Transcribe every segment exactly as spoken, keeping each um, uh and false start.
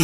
l'actualité.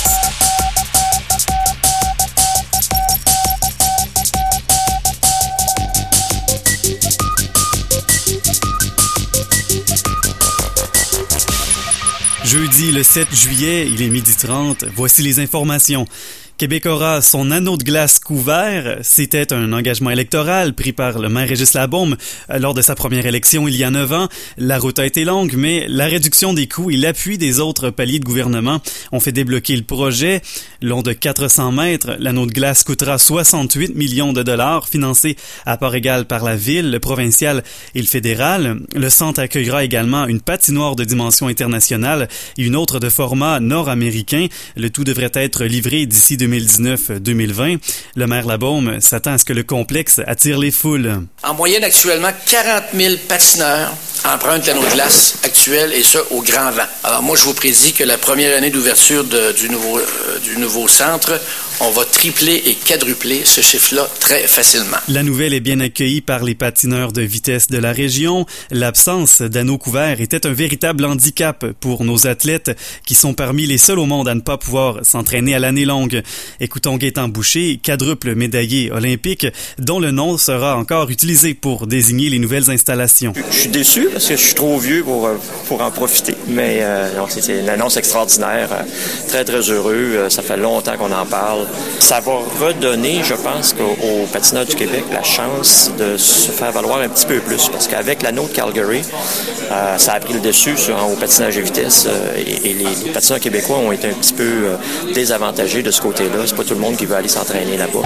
Jeudi le sept juillet, il est midi trente. Voici les informations. Québec aura son anneau de glace couvert. C'était un engagement électoral pris par le maire Régis Labaume lors de sa première élection il y a neuf ans. La route a été longue, mais la réduction des coûts et l'appui des autres paliers de gouvernement ont fait débloquer le projet. Long de quatre cents mètres, l'anneau de glace coûtera soixante-huit millions de dollars, financé à part égale par la ville, le provincial et le fédéral. Le centre accueillera également une patinoire de dimension internationale et une autre de format nord-américain. Le tout devrait être livré d'ici deux mille dix-neuf deux mille vingt. Le maire Labaume s'attend à ce que le complexe attire les foules. En moyenne, actuellement, quarante mille patineurs empruntent l'anneau de glace actuel, et ça au grand vent. Alors moi, je vous prédis que la première année d'ouverture de, du, nouveau, euh, du nouveau centre, on va tripler et quadrupler ce chiffre-là très facilement. La nouvelle est bien accueillie par les patineurs de vitesse de la région. L'absence d'anneaux couverts était un véritable handicap pour nos athlètes qui sont parmi les seuls au monde à ne pas pouvoir s'entraîner à l'année longue. Écoutons Gaétan Boucher, quadruple médaillé olympique, dont le nom sera encore utilisé pour désigner les nouvelles installations. Je suis déçu parce que je suis trop vieux pour, pour en profiter. Mais euh, non, c'est une annonce extraordinaire. Très, très heureux. Ça fait longtemps qu'on en parle. Ça va redonner, je pense, aux patineurs du Québec la chance de se faire valoir un petit peu plus. Parce qu'avec l'anneau de Calgary, euh, ça a pris le dessus sur, au patinage de vitesse. Euh, et, et les, les patineurs québécois ont été un petit peu euh, désavantagés de ce côté-là. C'est pas tout le monde qui veut aller s'entraîner là-bas.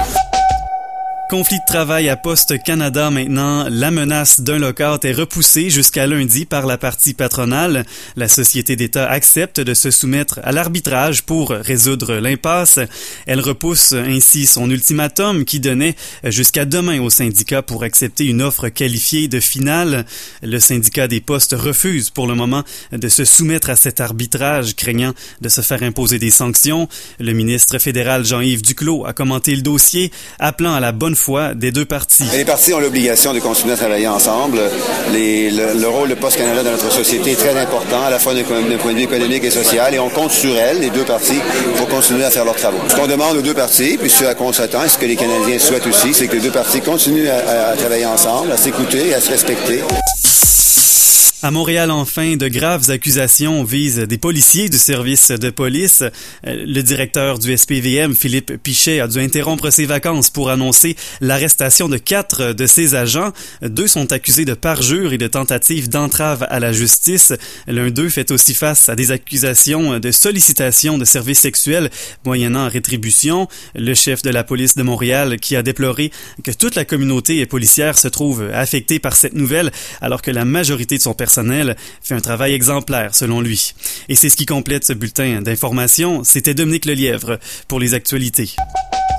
Conflit de travail à Poste Canada maintenant. La menace d'un lock-out est repoussée jusqu'à lundi par la partie patronale. La société d'État accepte de se soumettre à l'arbitrage pour résoudre l'impasse. Elle repousse ainsi son ultimatum qui donnait jusqu'à demain au syndicat pour accepter une offre qualifiée de finale. Le syndicat des postes refuse pour le moment de se soumettre à cet arbitrage, craignant de se faire imposer des sanctions. Le ministre fédéral Jean-Yves Duclos a commenté le dossier, appelant à la bonne foi des deux parties. Les parties ont l'obligation de continuer à travailler ensemble. Les, le, le rôle de Poste Canada dans notre société est très important, à la fois d'un point de vue économique et social, et on compte sur elles, les deux parties, pour continuer à faire leurs travaux. Ce qu'on demande aux deux parties, puis ce à quoi on s'attend, et ce que les Canadiens souhaitent aussi, c'est que les deux parties continuent à, à, à travailler ensemble, à s'écouter et à se respecter. À Montréal, enfin, de graves accusations visent des policiers du service de police. Le directeur du S P V M, Philippe Pichet, a dû interrompre ses vacances pour annoncer l'arrestation de quatre de ses agents. Deux sont accusés de parjure et de tentative d'entrave à la justice. L'un d'eux fait aussi face à des accusations de sollicitation de services sexuels moyennant rétribution. Le chef de la police de Montréal qui a déploré que toute la communauté policière se trouve affectée par cette nouvelle alors que la majorité de son personnel fait un travail exemplaire selon lui. Et c'est ce qui complète ce bulletin d'information. C'était Dominique Lelièvre pour les actualités.